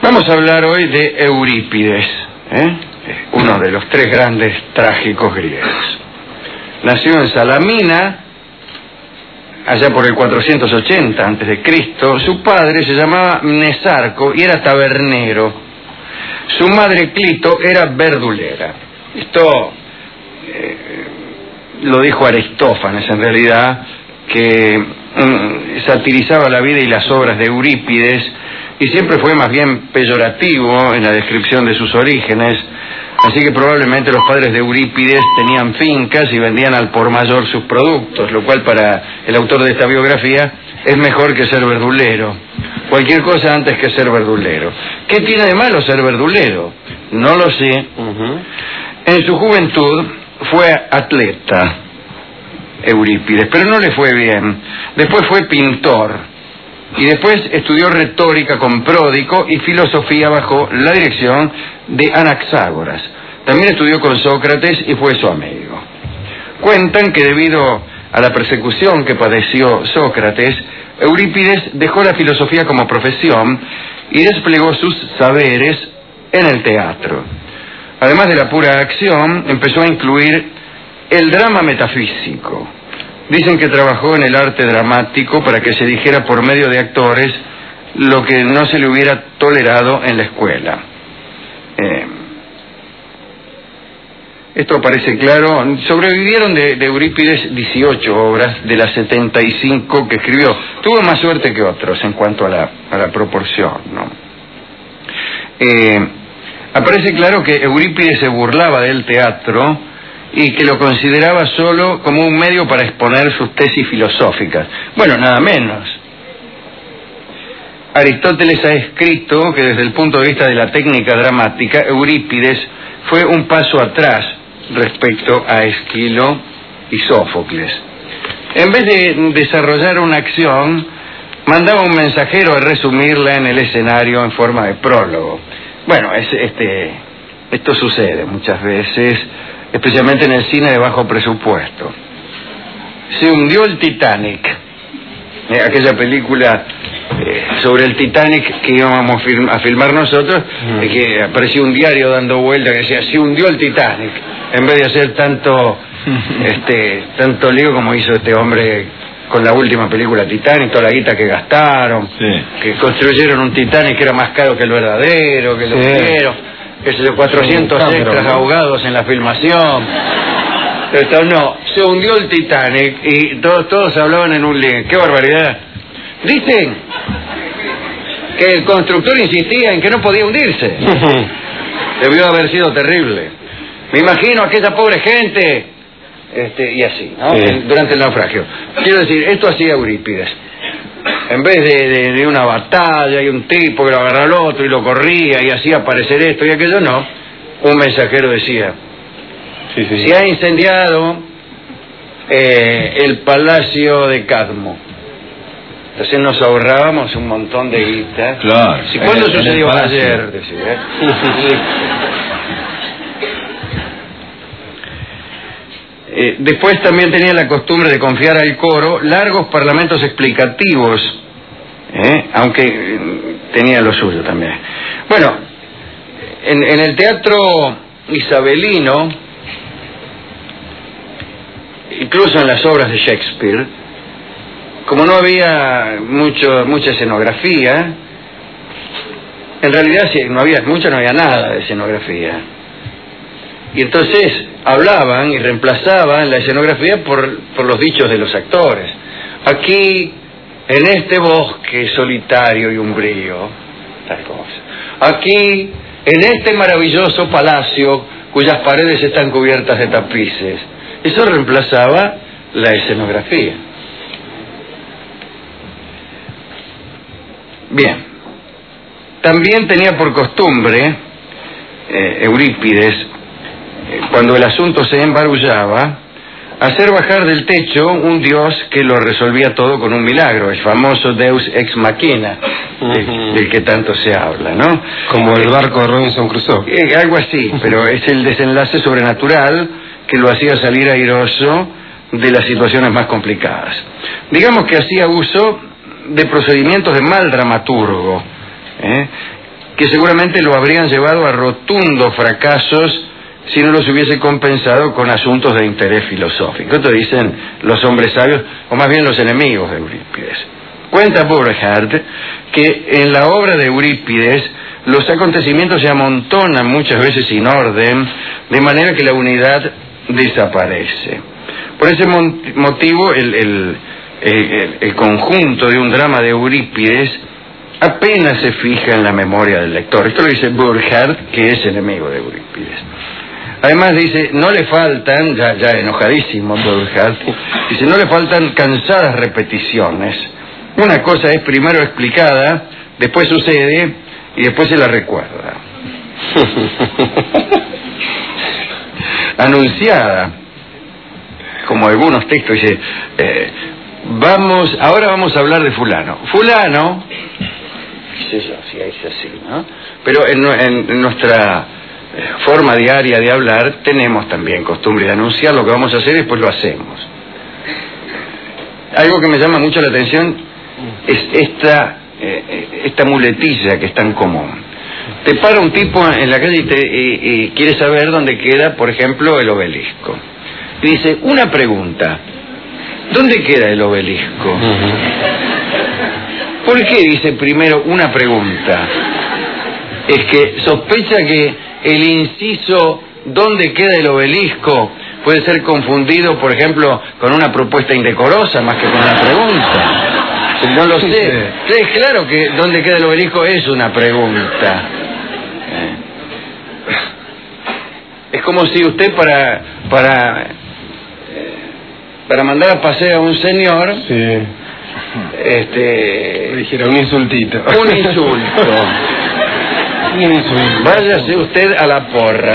Vamos a hablar hoy de Eurípides, uno de los tres grandes trágicos griegos. Nació en Salamina, allá por el 480 a.C. Su padre se llamaba Mnesarco y era tabernero. Su madre Clito era verdulera. Esto lo dijo Aristófanes, en realidad, que satirizaba la vida y las obras de Eurípides y siempre fue más bien peyorativo en la descripción de sus orígenes. Así que probablemente los padres de Eurípides tenían fincas y vendían al por mayor sus productos, lo cual para el autor de esta biografía es mejor que ser verdulero. Cualquier cosa antes que ser verdulero. ¿Qué tiene de malo ser verdulero? No lo sé. En su juventud fue atleta Eurípides, pero no le fue bien. Después fue pintor. Y después estudió retórica con Pródico y filosofía bajo la dirección de Anaxágoras. También estudió con Sócrates y fue su amigo. Cuentan que debido a la persecución que padeció Sócrates, Eurípides dejó la filosofía como profesión y desplegó sus saberes en el teatro. Además de la pura acción, empezó a incluir el drama metafísico. Dicen que trabajó en el arte dramático para que se dijera por medio de actores lo que no se le hubiera tolerado en la escuela. Esto parece claro. Sobrevivieron de Eurípides 18 obras de las 75 que escribió. Tuvo más suerte que otros en cuanto a la proporción, ¿no? Aparece claro que Eurípides se burlaba del teatro y que lo consideraba solo como un medio para exponer sus tesis filosóficas. Bueno, nada menos. Aristóteles ha escrito que desde el punto de vista de la técnica dramática, Eurípides fue un paso atrás respecto a Esquilo y Sófocles. En vez de desarrollar una acción, mandaba un mensajero a resumirla en el escenario en forma de prólogo. Bueno, esto sucede muchas veces, especialmente en el cine de bajo presupuesto. Se hundió el Titanic, aquella película sobre el Titanic que íbamos a filmar nosotros, que apareció un diario dando vuelta que decía, se hundió el Titanic, en vez de hacer tanto lío como hizo este hombre con la última película Titanic, toda la guita que gastaron, que construyeron un Titanic que era más caro que el verdadero, que lo quiero. Que se dio 400 extras ahogados en la filmación. Pero no, se hundió el Titanic y todos hablaban en un link. ¡Qué barbaridad! Dicen que el constructor insistía en que no podía hundirse. Debió haber sido terrible. Me imagino a aquella pobre gente, y así, ¿no? Durante el naufragio. Quiero decir, esto hacía Eurípides. En vez de una batalla y un tipo que lo agarraba al otro y lo corría y hacía aparecer esto y aquello, no. Un mensajero decía, se ha incendiado el palacio de Cadmo. Entonces nos ahorrábamos un montón de guita. Claro. ¿Cuándo sucedió? Ayer, decía. Después también tenía la costumbre de confiar al coro largos parlamentos explicativos, aunque tenía lo suyo también. Bueno, en el teatro isabelino, incluso en las obras de Shakespeare, como no había mucha escenografía, en realidad si no había mucha, no había nada de escenografía. Y entonces hablaban y reemplazaban la escenografía por los dichos de los actores. Aquí, en este bosque solitario y umbrío, tal cosa. Aquí, en este maravilloso palacio cuyas paredes están cubiertas de tapices. Eso reemplazaba la escenografía. Bien. También tenía por costumbre Eurípides, cuando el asunto se embarullaba, hacer bajar del techo un dios que lo resolvía todo con un milagro, el famoso Deus ex machina, del que tanto se habla, ¿no? Como el barco de Robinson Crusoe. Algo así, pero es el desenlace sobrenatural que lo hacía salir airoso de las situaciones más complicadas. Digamos que hacía uso de procedimientos de mal dramaturgo, que seguramente lo habrían llevado a rotundos fracasos si no los hubiese compensado con asuntos de interés filosófico. Esto dicen los hombres sabios, o más bien los enemigos de Eurípides. Cuenta Burckhardt que en la obra de Eurípides los acontecimientos se amontonan muchas veces sin orden, de manera que la unidad desaparece. Por ese motivo, el conjunto de un drama de Eurípides apenas se fija en la memoria del lector. Esto lo dice Burckhardt, que es enemigo de Eurípides. Además dice, no le faltan, ya enojadísimo Burckhardt, dice, no le faltan cansadas repeticiones. Una cosa es primero explicada, después sucede y después se la recuerda. Anunciada, como algunos textos, dice, ahora vamos a hablar de fulano. Fulano, qué sé yo, si es así, ¿no? Pero en nuestra forma diaria de hablar tenemos también costumbre de anunciar lo que vamos a hacer y después lo hacemos. Algo que me llama mucho la atención es esta muletilla que es tan común. Te para un tipo en la calle y quiere saber dónde queda, por ejemplo, el obelisco. Y dice, una pregunta, ¿dónde queda el obelisco? ¿Por qué dice primero una pregunta? Es que sospecha que el inciso ¿dónde queda el obelisco? Puede ser confundido, por ejemplo, con una propuesta indecorosa más que con una pregunta. No lo sé. Es claro que ¿dónde queda el obelisco? Es una pregunta. Es como si usted para mandar a pasear a un señor, sí, le dijera un insultito. Un insulto. Váyase usted a la porra.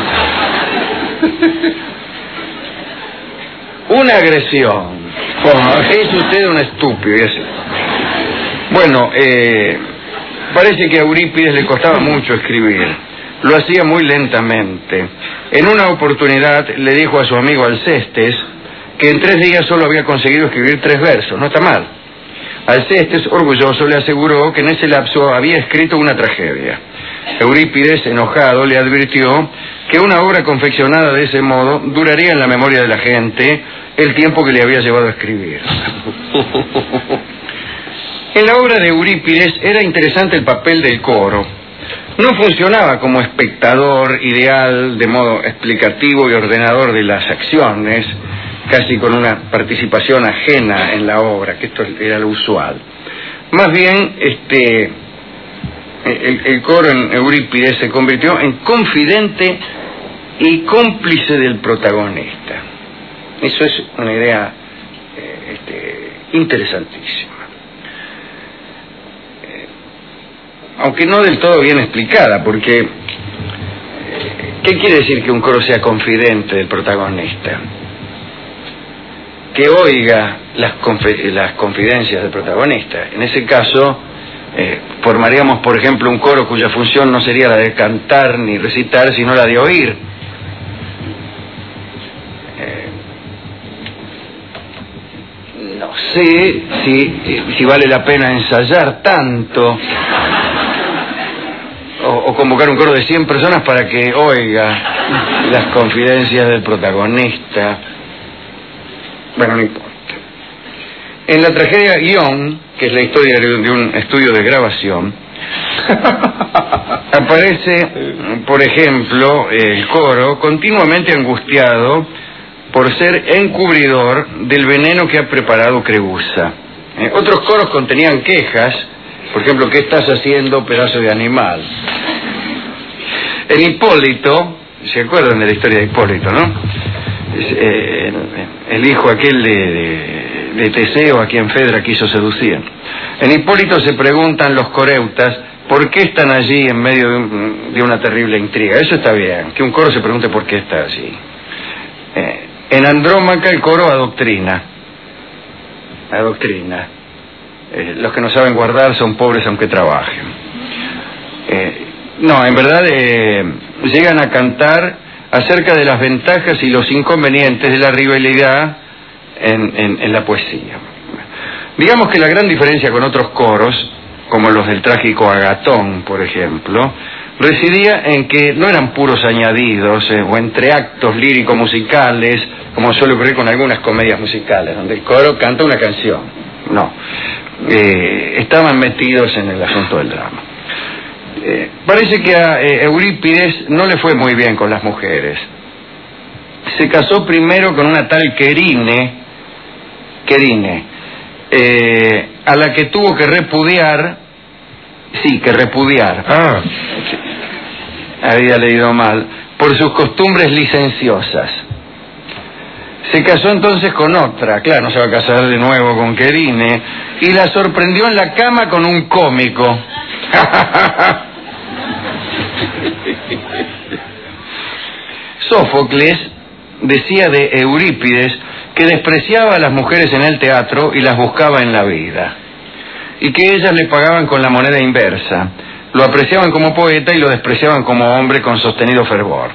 Una agresión. Es usted un estúpido. Bueno, parece que a Eurípides le costaba mucho escribir. Lo hacía muy lentamente. En una oportunidad le dijo a su amigo Alcestes que en 3 días solo había conseguido escribir 3 versos. No está mal. Alcestes, orgulloso, le aseguró que en ese lapso había escrito una tragedia. Eurípides, enojado, le advirtió que una obra confeccionada de ese modo duraría en la memoria de la gente el tiempo que le había llevado a escribir. En la obra de Eurípides era interesante el papel del coro. No funcionaba como espectador ideal, de modo explicativo y ordenador de las acciones, casi con una participación ajena en la obra, que esto era lo usual. Más bien, el coro en Eurípides se convirtió en confidente y cómplice del protagonista. Eso es una idea interesantísima. Aunque no del todo bien explicada, porque ¿qué quiere decir que un coro sea confidente del protagonista? Que oiga las confidencias del protagonista. En ese caso, formaríamos, por ejemplo, un coro cuya función no sería la de cantar ni recitar, sino la de oír. No sé si vale la pena ensayar tanto o convocar un coro de 100 personas para que oiga las confidencias del protagonista. Bueno, no importa. En la tragedia Guión, que es la historia de un estudio de grabación, aparece, por ejemplo, el coro continuamente angustiado por ser encubridor del veneno que ha preparado Creúsa. Otros coros contenían quejas, por ejemplo, ¿qué estás haciendo, pedazo de animal? En Hipólito, ¿se acuerdan de la historia de Hipólito, no? El hijo aquel de Teseo, a quien Fedra quiso seducir. En Hipólito se preguntan los coreutas por qué están allí en medio de una terrible intriga. Eso está bien, que un coro se pregunte por qué está allí. En Andrómaca el coro adoctrina. Los que no saben guardar son pobres aunque trabajen. No, en verdad llegan a cantar acerca de las ventajas y los inconvenientes de la rivalidad en la poesía. Digamos que la gran diferencia con otros coros como los del trágico Agatón, por ejemplo, residía en que no eran puros añadidos o entreactos lírico-musicales, como suele ocurrir con algunas comedias musicales, donde el coro canta una canción. No, estaban metidos en el asunto del drama. Parece que a Eurípides no le fue muy bien con las mujeres. Se casó primero con una tal Querine, a la que tuvo que repudiar. Había leído mal, por sus costumbres licenciosas. Se casó entonces con otra, claro, no se va a casar de nuevo con Querine, y la sorprendió en la cama con un cómico. Sófocles decía de Eurípides que despreciaba a las mujeres en el teatro y las buscaba en la vida, y que ellas le pagaban con la moneda inversa, lo apreciaban como poeta y lo despreciaban como hombre con sostenido fervor.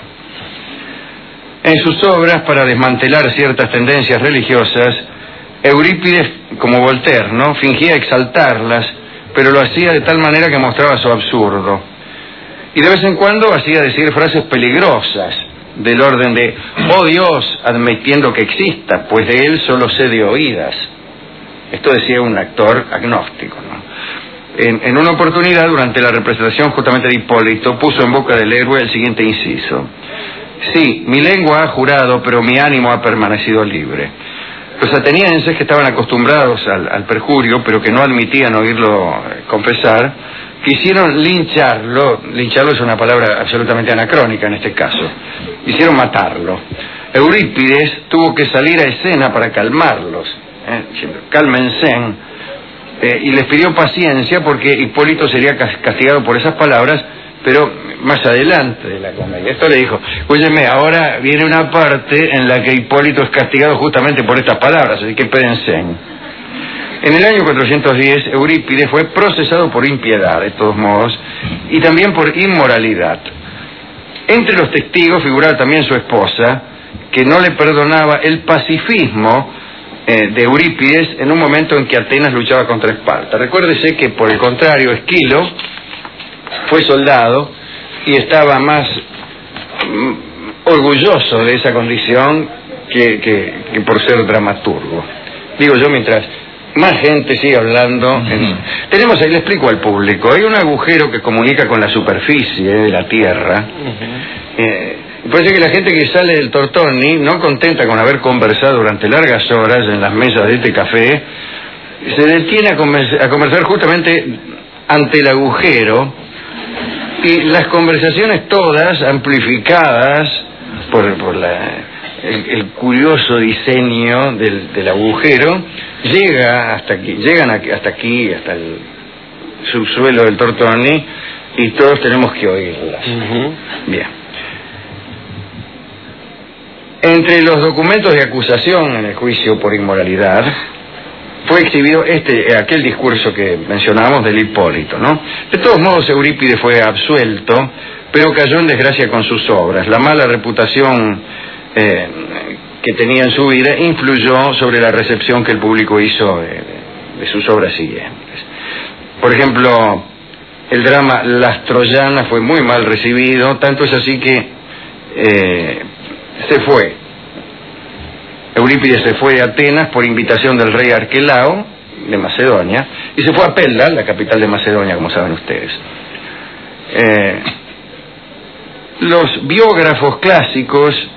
En sus obras, para desmantelar ciertas tendencias religiosas, Eurípides, como Voltaire, ¿no?, fingía exaltarlas, pero lo hacía de tal manera que mostraba su absurdo. Y de vez en cuando hacía decir frases peligrosas, del orden de, oh Dios, admitiendo que exista, pues de él solo sé de oídas. Esto decía un actor agnóstico, ¿no? En una oportunidad, durante la representación justamente de Hipólito, puso en boca del héroe el siguiente inciso: sí, mi lengua ha jurado, pero mi ánimo ha permanecido libre. Los atenienses, que estaban acostumbrados al perjurio, pero que no admitían oírlo confesar, quisieron lincharlo. Lincharlo es una palabra absolutamente anacrónica en este caso. Quisieron matarlo. Eurípides tuvo que salir a escena para calmarlos, diciendo, cálmense, y les pidió paciencia porque Hipólito sería castigado por esas palabras, pero más adelante de la comedia. Esto le dijo, óyeme, ahora viene una parte en la que Hipólito es castigado justamente por estas palabras, así que espérense. En el año 410, Eurípides fue procesado por impiedad, de todos modos, y también por inmoralidad. Entre los testigos figuraba también su esposa, que no le perdonaba el pacifismo de Eurípides en un momento en que Atenas luchaba contra Esparta. Recuérdese que, por el contrario, Esquilo fue soldado y estaba más orgulloso de esa condición que por ser dramaturgo. Digo yo, mientras más gente sigue hablando. Tenemos ahí, le explico al público, hay un agujero que comunica con la superficie de la Tierra. Parece que la gente que sale del Tortoni, no contenta con haber conversado durante largas horas en las mesas de este café, se detiene a conversar justamente ante el agujero, y las conversaciones todas amplificadas por el curioso diseño del agujero llegan hasta aquí, hasta el subsuelo del Tortoni, y todos tenemos que oírlas. Bien. Entre los documentos de acusación en el juicio por inmoralidad fue exhibido aquel discurso que mencionábamos del Hipólito, ¿no? De todos modos, Eurípides fue absuelto, pero cayó en desgracia con sus obras. La mala reputación que tenía en su vida influyó sobre la recepción que el público hizo de sus obras siguientes. Por ejemplo, el drama Las Troyanas fue muy mal recibido, tanto es así que Eurípides se fue de Atenas por invitación del rey Arquelao de Macedonia, y se fue a Pella, la capital de Macedonia, como saben ustedes. Los biógrafos clásicos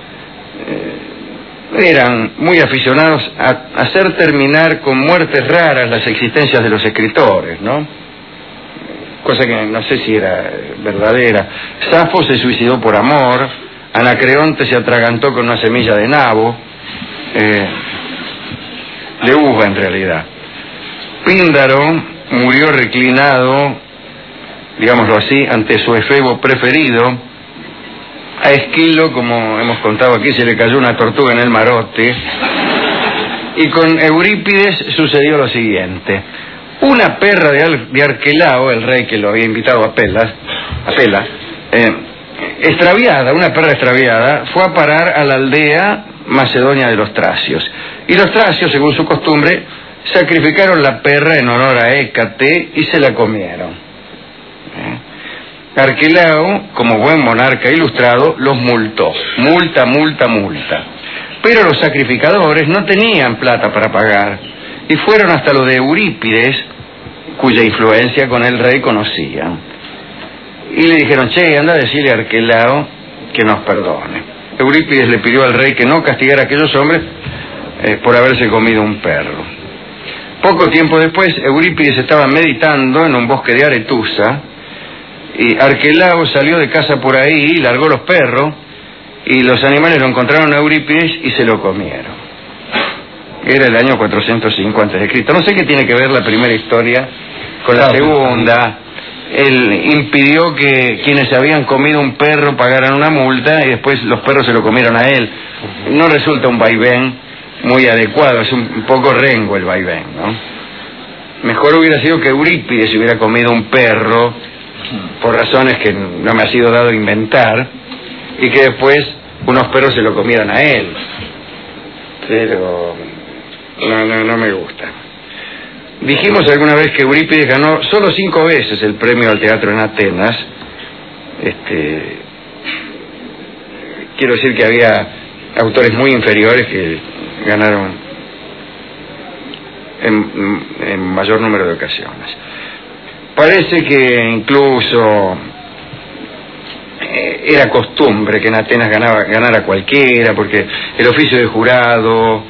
eran muy aficionados a hacer terminar con muertes raras las existencias de los escritores, ¿no? Cosa que no sé si era verdadera. Safo se suicidó por amor, Anacreonte se atragantó con una semilla de nabo, de uva en realidad. Píndaro murió reclinado, digámoslo así, ante su efebo preferido. A Esquilo, como hemos contado aquí, se le cayó una tortuga en el marote. Y con Eurípides sucedió lo siguiente. Una perra de Arquelao, el rey que lo había invitado a Pella, extraviada, una perra extraviada, fue a parar a la aldea macedonia de los tracios. Y los tracios, según su costumbre, sacrificaron la perra en honor a Hécate y se la comieron. Arquelao, como buen monarca ilustrado, los multó. Multa. Pero los sacrificadores no tenían plata para pagar y fueron hasta lo de Eurípides, cuya influencia con el rey conocían. Y le dijeron: che, anda a decirle a Arquelao que nos perdone. Eurípides le pidió al rey que no castigara a aquellos hombres por haberse comido un perro. Poco tiempo después, Eurípides estaba meditando en un bosque de Aretusa, y Arquelao salió de casa por ahí, largó los perros, y los animales lo encontraron a Eurípides y se lo comieron. Era el año 405 a.C. No sé qué tiene que ver la primera historia con la segunda. Él impidió que quienes se habían comido un perro pagaran una multa y después los perros se lo comieron a él. No resulta un vaivén muy adecuado, es un poco rengo el vaivén, ¿no? Mejor hubiera sido que Eurípides se hubiera comido un perro, por razones que no me ha sido dado inventar, y que después unos perros se lo comieran a él. Pero no me gusta. Dijimos alguna vez que Eurípides ganó solo 5 veces el premio al teatro en Atenas. Quiero decir que había autores muy inferiores que ganaron en mayor número de ocasiones. Parece que incluso era costumbre que en Atenas ganara cualquiera, porque el oficio de jurado,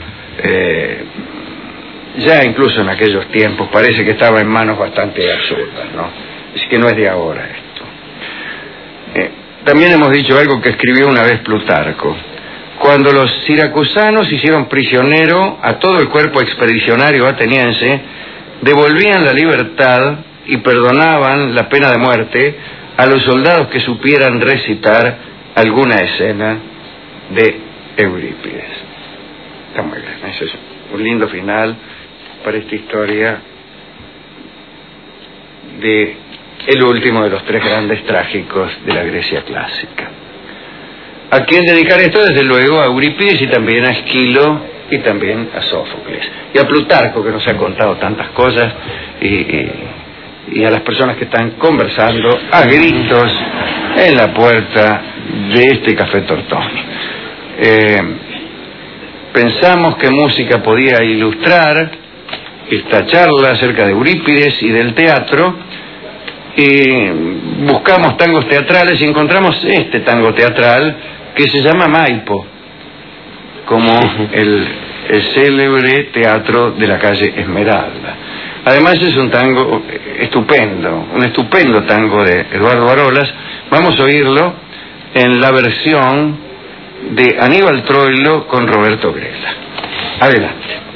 ya incluso en aquellos tiempos, parece que estaba en manos bastante absurdas, ¿no? Así que no es de ahora esto. También hemos dicho algo que escribió una vez Plutarco. Cuando los siracusanos hicieron prisionero a todo el cuerpo expedicionario ateniense, devolvían la libertad y perdonaban la pena de muerte a los soldados que supieran recitar alguna escena de Eurípides. Está muy bien, eso es un lindo final para esta historia de el último de los 3 grandes trágicos de la Grecia clásica. ¿A quién dedicar esto? Desde luego a Eurípides y también a Esquilo y también a Sófocles. Y a Plutarco, que nos ha contado tantas cosas, y a las personas que están conversando a gritos en la puerta de este Café Tortoni. Pensamos que música podía ilustrar esta charla acerca de Eurípides y del teatro, y buscamos tangos teatrales y encontramos este tango teatral que se llama Maipo, como el célebre teatro de la calle Esmeralda. Además es un tango estupendo, un estupendo tango de Eduardo Arolas. Vamos a oírlo en la versión de Aníbal Troilo con Roberto Grela. Adelante.